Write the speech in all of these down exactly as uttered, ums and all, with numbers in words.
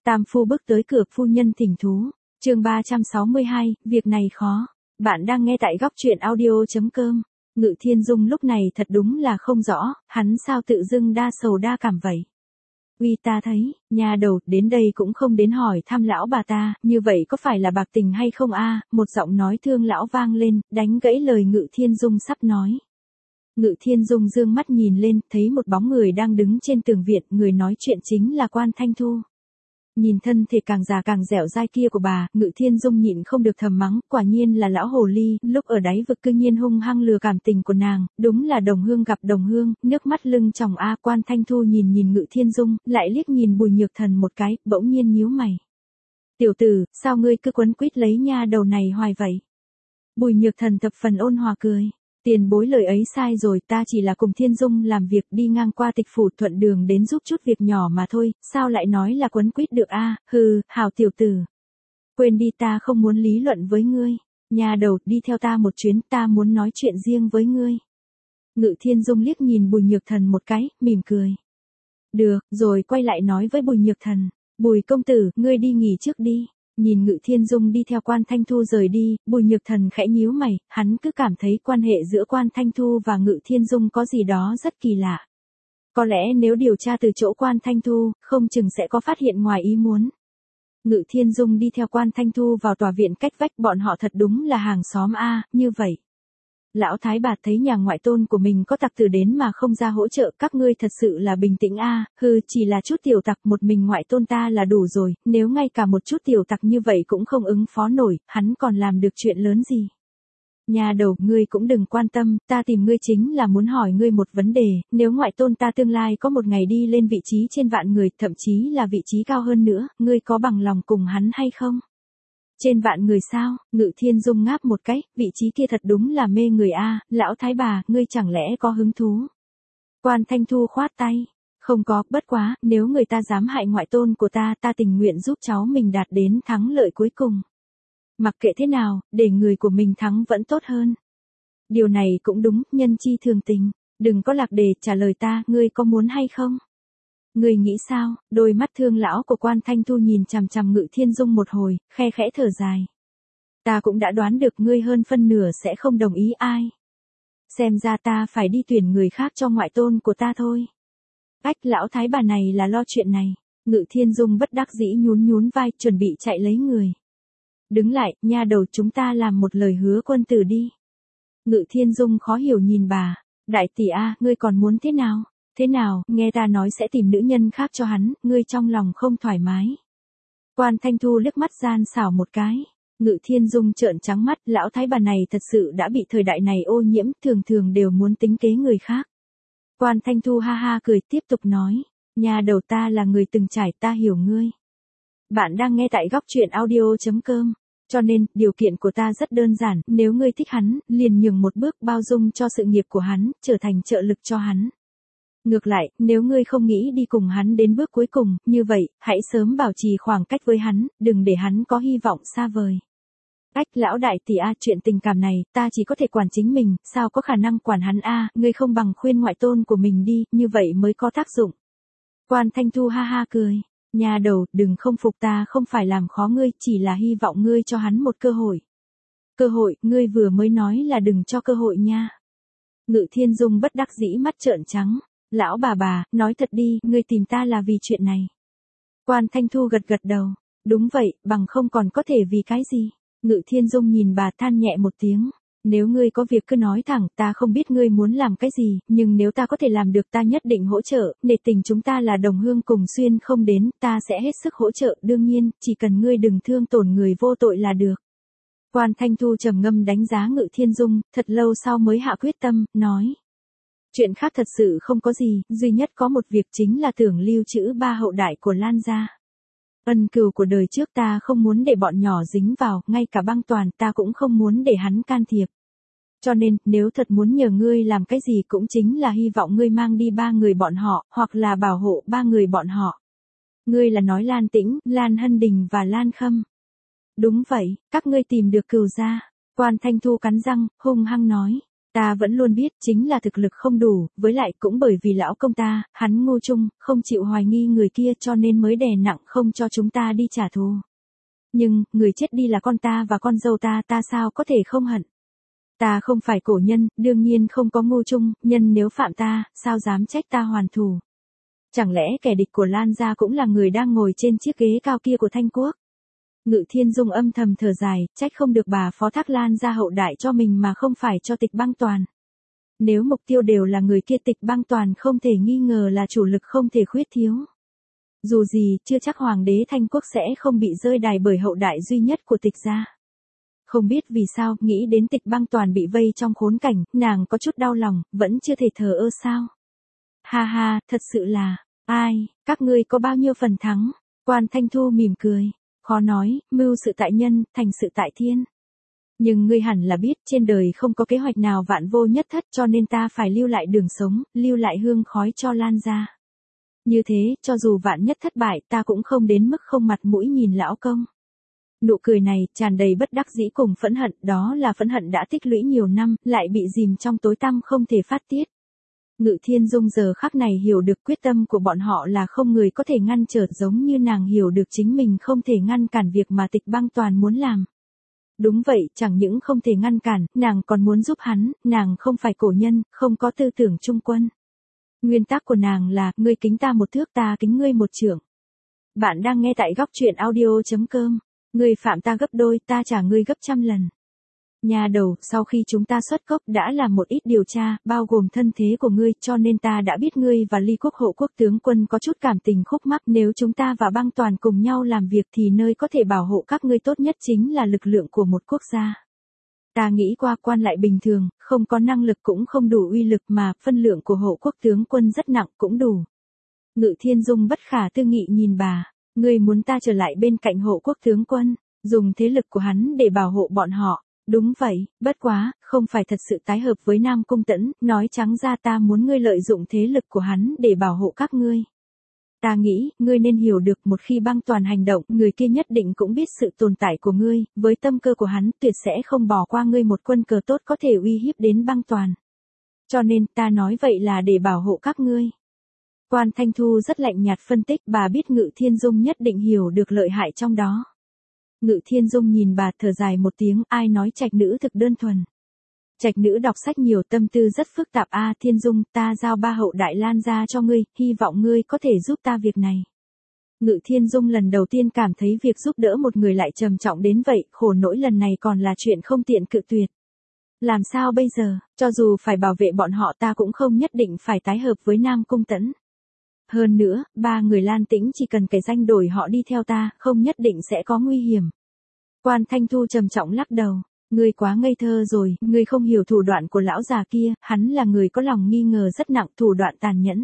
Tam phu bước tới cửa, phu nhân thỉnh thú. Chương ba trăm sáu mươi hai, việc này khó. Bạn đang nghe tại góc truyện audio chấm com. Ngự Thiên Dung lúc này thật đúng là không rõ, hắn sao tự dưng đa sầu đa cảm vậy. Uy, ta thấy, nhà đầu, đến đây cũng không đến hỏi thăm lão bà ta, như vậy có phải là bạc tình hay không a? Một giọng nói thương lão vang lên, đánh gãy lời Ngự Thiên Dung sắp nói. Ngự Thiên Dung dương mắt nhìn lên, thấy một bóng người đang đứng trên tường viện, người nói chuyện chính là Quan Thanh Thu. Nhìn thân thể càng già càng dẻo dai kia của bà, Ngự Thiên Dung nhịn không được thầm mắng, quả nhiên là lão hồ ly, lúc ở đáy vực cư nhiên hung hăng lừa cảm tình của nàng, đúng là đồng hương gặp đồng hương, nước mắt lưng tròng a. Quan Thanh Thu nhìn nhìn Ngự Thiên Dung, lại liếc nhìn Bùi Nhược Thần một cái, bỗng nhiên nhíu mày. Tiểu tử, sao ngươi cứ quấn quýt lấy nha đầu này hoài vậy? Bùi Nhược Thần thập phần ôn hòa cười. Tiền bối lời ấy sai rồi, ta chỉ là cùng Thiên Dung làm việc, đi ngang qua Tịch phủ thuận đường đến giúp chút việc nhỏ mà thôi, sao lại nói là quấn quýt được a? Hừ, hảo tiểu tử. Quên đi, ta không muốn lý luận với ngươi. Nhà đầu, đi theo ta một chuyến, ta muốn nói chuyện riêng với ngươi. Ngự Thiên Dung liếc nhìn Bùi Nhược Thần một cái, mỉm cười. Được, rồi quay lại nói với Bùi Nhược Thần. Bùi công tử, ngươi đi nghỉ trước đi. Nhìn Ngự Thiên Dung đi theo Quan Thanh Thu rời đi, Bùi Nhược Thần khẽ nhíu mày, hắn cứ cảm thấy quan hệ giữa Quan Thanh Thu và Ngự Thiên Dung có gì đó rất kỳ lạ. Có lẽ nếu điều tra từ chỗ Quan Thanh Thu, không chừng sẽ có phát hiện ngoài ý muốn. Ngự Thiên Dung đi theo Quan Thanh Thu vào tòa viện cách vách, bọn họ thật đúng là hàng xóm a, như vậy. Lão thái bà thấy nhà ngoại tôn của mình có tặc tử đến mà không ra hỗ trợ, các ngươi thật sự là bình tĩnh a, hừ, chỉ là chút tiểu tặc, một mình ngoại tôn ta là đủ rồi, nếu ngay cả một chút tiểu tặc như vậy cũng không ứng phó nổi, hắn còn làm được chuyện lớn gì. Nhà đầu, ngươi cũng đừng quan tâm, ta tìm ngươi chính là muốn hỏi ngươi một vấn đề, nếu ngoại tôn ta tương lai có một ngày đi lên vị trí trên vạn người, thậm chí là vị trí cao hơn nữa, ngươi có bằng lòng cùng hắn hay không? Trên vạn người sao? Ngự Thiên Dung ngáp một cái, vị trí kia thật đúng là mê người a, lão thái bà, ngươi chẳng lẽ có hứng thú? Quan Thanh Thu khoát tay, không có, bất quá, nếu người ta dám hại ngoại tôn của ta, ta tình nguyện giúp cháu mình đạt đến thắng lợi cuối cùng. Mặc kệ thế nào, để người của mình thắng vẫn tốt hơn. Điều này cũng đúng, nhân chi thường tình, đừng có lạc đề, trả lời ta, ngươi có muốn hay không? Ngươi nghĩ sao? Đôi mắt thương lão của Quan Thanh Thu nhìn chằm chằm Ngự Thiên Dung một hồi, khe khẽ thở dài. Ta cũng đã đoán được ngươi hơn phân nửa sẽ không đồng ý ai. Xem ra ta phải đi tuyển người khác cho ngoại tôn của ta thôi. Ách, lão thái bà này là lo chuyện này. Ngự Thiên Dung bất đắc dĩ nhún nhún vai, chuẩn bị chạy lấy người. Đứng lại, nha đầu, chúng ta làm một lời hứa quân tử đi. Ngự Thiên Dung khó hiểu nhìn bà. Đại tỷ a, ngươi còn muốn thế nào? Thế nào, nghe ta nói sẽ tìm nữ nhân khác cho hắn, ngươi trong lòng không thoải mái. Quan Thanh Thu liếc mắt gian xảo một cái. Ngự Thiên Dung trợn trắng mắt, lão thái bà này thật sự đã bị thời đại này ô nhiễm, thường thường đều muốn tính kế người khác. Quan Thanh Thu ha ha cười, tiếp tục nói. Nhà đầu, ta là người từng trải, ta hiểu ngươi. Bạn đang nghe tại góc truyện audio chấm com. Cho nên, điều kiện của ta rất đơn giản, nếu ngươi thích hắn, liền nhường một bước bao dung cho sự nghiệp của hắn, trở thành trợ lực cho hắn. Ngược lại, nếu ngươi không nghĩ đi cùng hắn đến bước cuối cùng, như vậy, hãy sớm bảo trì khoảng cách với hắn, đừng để hắn có hy vọng xa vời. Ách, lão đại tỷ a, chuyện tình cảm này, ta chỉ có thể quản chính mình, sao có khả năng quản hắn a, ngươi không bằng khuyên ngoại tôn của mình đi, như vậy mới có tác dụng. Quan Thanh Thu ha ha cười. Nhà đầu, đừng không phục, ta không phải làm khó ngươi, chỉ là hy vọng ngươi cho hắn một cơ hội. Cơ hội, ngươi vừa mới nói là đừng cho cơ hội nha. Ngự Thiên Dung bất đắc dĩ mắt trợn trắng. Lão bà bà, nói thật đi, ngươi tìm ta là vì chuyện này. Quan Thanh Thu gật gật đầu. Đúng vậy, bằng không còn có thể vì cái gì. Ngự Thiên Dung nhìn bà than nhẹ một tiếng. Nếu ngươi có việc cứ nói thẳng, ta không biết ngươi muốn làm cái gì, nhưng nếu ta có thể làm được ta nhất định hỗ trợ, nể tình chúng ta là đồng hương cùng xuyên không đến, ta sẽ hết sức hỗ trợ, đương nhiên, chỉ cần ngươi đừng thương tổn người vô tội là được. Quan Thanh Thu trầm ngâm đánh giá Ngự Thiên Dung, thật lâu sau mới hạ quyết tâm, nói. Chuyện khác thật sự không có gì, duy nhất có một việc chính là tưởng lưu trữ ba hậu đại của Lan gia. Ân cừu của đời trước ta không muốn để bọn nhỏ dính vào, ngay cả Băng Toàn ta cũng không muốn để hắn can thiệp. Cho nên, nếu thật muốn nhờ ngươi làm cái gì cũng chính là hy vọng ngươi mang đi ba người bọn họ, hoặc là bảo hộ ba người bọn họ. Ngươi là nói Lan Tĩnh, Lan Hân Đình và Lan Khâm. Đúng vậy, các ngươi tìm được cừu gia. Quan Thanh Thu cắn răng, hung hăng nói. Ta vẫn luôn biết chính là thực lực không đủ, với lại cũng bởi vì lão công ta, hắn ngu chung, không chịu hoài nghi người kia cho nên mới đè nặng không cho chúng ta đi trả thù. Nhưng, người chết đi là con ta và con dâu ta, ta sao có thể không hận. Ta không phải cổ nhân, đương nhiên không có ngu chung, nhân nếu phạm ta, sao dám trách ta hoàn thù. Chẳng lẽ kẻ địch của Lan gia cũng là người đang ngồi trên chiếc ghế cao kia của Thanh Quốc? Ngự Thiên Dung âm thầm thở dài, trách không được bà phó thác Lan gia hậu đại cho mình mà không phải cho Tịch Băng Toàn. Nếu mục tiêu đều là người kia, Tịch Băng Toàn không thể nghi ngờ là chủ lực không thể khuyết thiếu. Dù gì, chưa chắc hoàng đế Thanh Quốc sẽ không bị rơi đài bởi hậu đại duy nhất của Tịch gia. Không biết vì sao, nghĩ đến Tịch Băng Toàn bị vây trong khốn cảnh, nàng có chút đau lòng, vẫn chưa thể thờ ơ sao. Ha ha, thật sự là, ai, các ngươi có bao nhiêu phần thắng? Quan Thanh Thu mỉm cười, khó nói, mưu sự tại nhân, thành sự tại thiên. Nhưng ngươi hẳn là biết, trên đời không có kế hoạch nào vạn vô nhất thất, cho nên ta phải lưu lại đường sống, lưu lại hương khói cho Lan gia. Như thế, cho dù vạn nhất thất bại, ta cũng không đến mức không mặt mũi nhìn lão công. Nụ cười này, tràn đầy bất đắc dĩ cùng phẫn hận, đó là phẫn hận đã tích lũy nhiều năm, lại bị dìm trong tối tăm không thể phát tiết. Ngự Thiên Dung giờ khắc này hiểu được quyết tâm của bọn họ là không người có thể ngăn trở, giống như nàng hiểu được chính mình không thể ngăn cản việc mà Tịch Băng Toàn muốn làm. Đúng vậy, chẳng những không thể ngăn cản, nàng còn muốn giúp hắn, nàng không phải cổ nhân, không có tư tưởng trung quân. Nguyên tắc của nàng là, ngươi kính ta một thước, ta kính ngươi một trượng. Bạn đang nghe tại góc truyện audio chấm com. Ngươi phạm ta gấp đôi, ta trả ngươi gấp trăm lần. Nhà đầu, sau khi chúng ta xuất cốc đã làm một ít điều tra, bao gồm thân thế của ngươi, cho nên ta đã biết ngươi và Ly Quốc hộ quốc tướng quân có chút cảm tình khúc mắc. Nếu chúng ta và Băng Toàn cùng nhau làm việc thì nơi có thể bảo hộ các ngươi tốt nhất chính là lực lượng của một quốc gia. Ta nghĩ qua, quan lại bình thường, không có năng lực cũng không đủ uy lực, mà phân lượng của hộ quốc tướng quân rất nặng cũng đủ. Ngự Thiên Dung bất khả tư nghị nhìn bà, ngươi muốn ta trở lại bên cạnh hộ quốc tướng quân, dùng thế lực của hắn để bảo hộ bọn họ. Đúng vậy, bất quá, không phải thật sự tái hợp với Nam Cung Tẫn, nói trắng ra ta muốn ngươi lợi dụng thế lực của hắn để bảo hộ các ngươi. Ta nghĩ, ngươi nên hiểu được, một khi Băng Toàn hành động, người kia nhất định cũng biết sự tồn tại của ngươi, với tâm cơ của hắn, tuyệt sẽ không bỏ qua ngươi một quân cờ tốt có thể uy hiếp đến Băng Toàn. Cho nên, ta nói vậy là để bảo hộ các ngươi. Quan Thanh Thu rất lạnh nhạt phân tích, bà biết Ngự Thiên Dung nhất định hiểu được lợi hại trong đó. Ngự Thiên Dung nhìn bà, thở dài một tiếng, ai nói trạch nữ thực đơn thuần. Trạch nữ đọc sách nhiều, tâm tư rất phức tạp. A Thiên Dung, ta giao ba hậu đại Lan gia cho ngươi, hy vọng ngươi có thể giúp ta việc này. Ngự Thiên Dung lần đầu tiên cảm thấy việc giúp đỡ một người lại trầm trọng đến vậy, khổ nỗi lần này còn là chuyện không tiện cự tuyệt. Làm sao bây giờ, cho dù phải bảo vệ bọn họ ta cũng không nhất định phải tái hợp với Nam Cung Tẫn. Hơn nữa, ba người Lan Tĩnh chỉ cần kẻ danh đổi họ đi theo ta, không nhất định sẽ có nguy hiểm. Quan Thanh Thu trầm trọng lắc đầu, ngươi quá ngây thơ rồi, ngươi không hiểu thủ đoạn của lão già kia, hắn là người có lòng nghi ngờ rất nặng, thủ đoạn tàn nhẫn.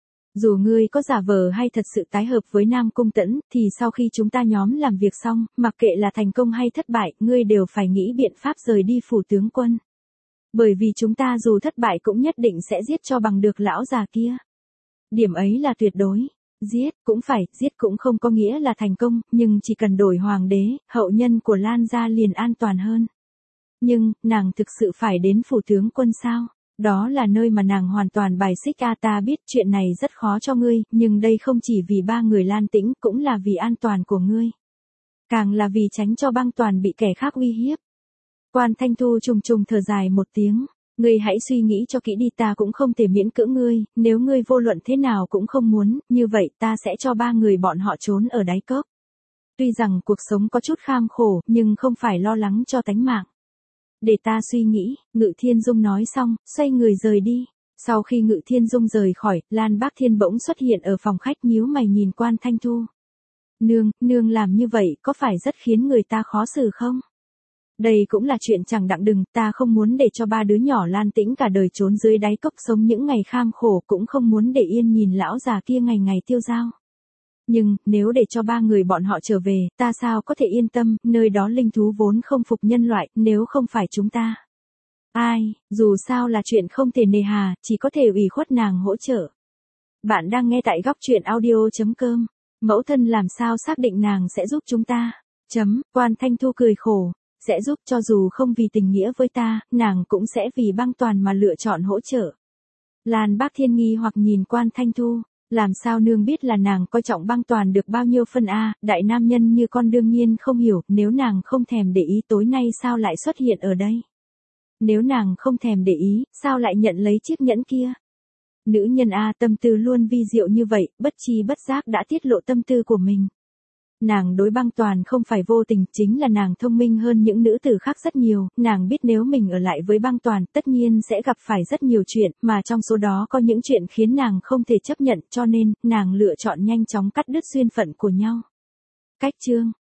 Dù ngươi có giả vờ hay thật sự tái hợp với Nam Cung Tẫn, thì sau khi chúng ta nhóm làm việc xong, mặc kệ là thành công hay thất bại, ngươi đều phải nghĩ biện pháp rời đi phủ tướng quân. Bởi vì chúng ta dù thất bại cũng nhất định sẽ giết cho bằng được lão già kia. Điểm ấy là tuyệt đối. Giết, cũng phải, giết cũng không có nghĩa là thành công, nhưng chỉ cần đổi hoàng đế, hậu nhân của Lan gia liền an toàn hơn. Nhưng, nàng thực sự phải đến phủ tướng quân sao? Đó là nơi mà nàng hoàn toàn bài xích. A ta biết chuyện này rất khó cho ngươi, nhưng đây không chỉ vì ba người Lan Tĩnh, cũng là vì an toàn của ngươi. Càng là vì tránh cho Băng Toàn bị kẻ khác uy hiếp. Quan Thanh Thu trùng trùng thở dài một tiếng. Ngươi hãy suy nghĩ cho kỹ đi, ta cũng không thể miễn cưỡng ngươi, nếu ngươi vô luận thế nào cũng không muốn, như vậy ta sẽ cho ba người bọn họ trốn ở đáy cốc. Tuy rằng cuộc sống có chút kham khổ, nhưng không phải lo lắng cho tánh mạng. Để ta suy nghĩ, Ngự Thiên Dung nói xong, xoay người rời đi. Sau khi Ngự Thiên Dung rời khỏi, Lan Bác Thiên bỗng xuất hiện ở phòng khách, nhíu mày nhìn Quan Thanh Thu. Nương, nương làm như vậy có phải rất khiến người ta khó xử không? Đây cũng là chuyện chẳng đặng đừng, ta không muốn để cho ba đứa nhỏ Lan Tĩnh cả đời trốn dưới đáy cốc sống những ngày kham khổ, cũng không muốn để yên nhìn lão già kia ngày ngày tiêu dao. Nhưng, nếu để cho ba người bọn họ trở về, ta sao có thể yên tâm, nơi đó linh thú vốn không phục nhân loại, nếu không phải chúng ta. Ai, dù sao là chuyện không thể nề hà, chỉ có thể ủy khuất nàng hỗ trợ. Bạn đang nghe tại góc truyện audio chấm com. Mẫu thân làm sao xác định nàng sẽ giúp chúng ta? Chấm, Quan Thanh Thu cười khổ. sẽ giúp cho dù không vì tình nghĩa với ta, nàng cũng sẽ vì băng toàn mà lựa chọn hỗ trợ. Lan Bác Thiên nghi hoặc nhìn Quan Thanh Thu, làm sao nương biết là nàng coi trọng băng toàn được bao nhiêu phân a, đại nam nhân như con đương nhiên không hiểu, nếu nàng không thèm để ý tối nay sao lại xuất hiện ở đây. Nếu nàng không thèm để ý, sao lại nhận lấy chiếc nhẫn kia. Nữ nhân a tâm tư luôn vi diệu như vậy, bất chi bất giác đã tiết lộ tâm tư của mình. Nàng đối băng toàn không phải vô tình, chính là nàng thông minh hơn những nữ tử khác rất nhiều, nàng biết nếu mình ở lại với băng toàn tất nhiên sẽ gặp phải rất nhiều chuyện, mà trong số đó có những chuyện khiến nàng không thể chấp nhận, cho nên, nàng lựa chọn nhanh chóng cắt đứt duyên phận của nhau. Cách chương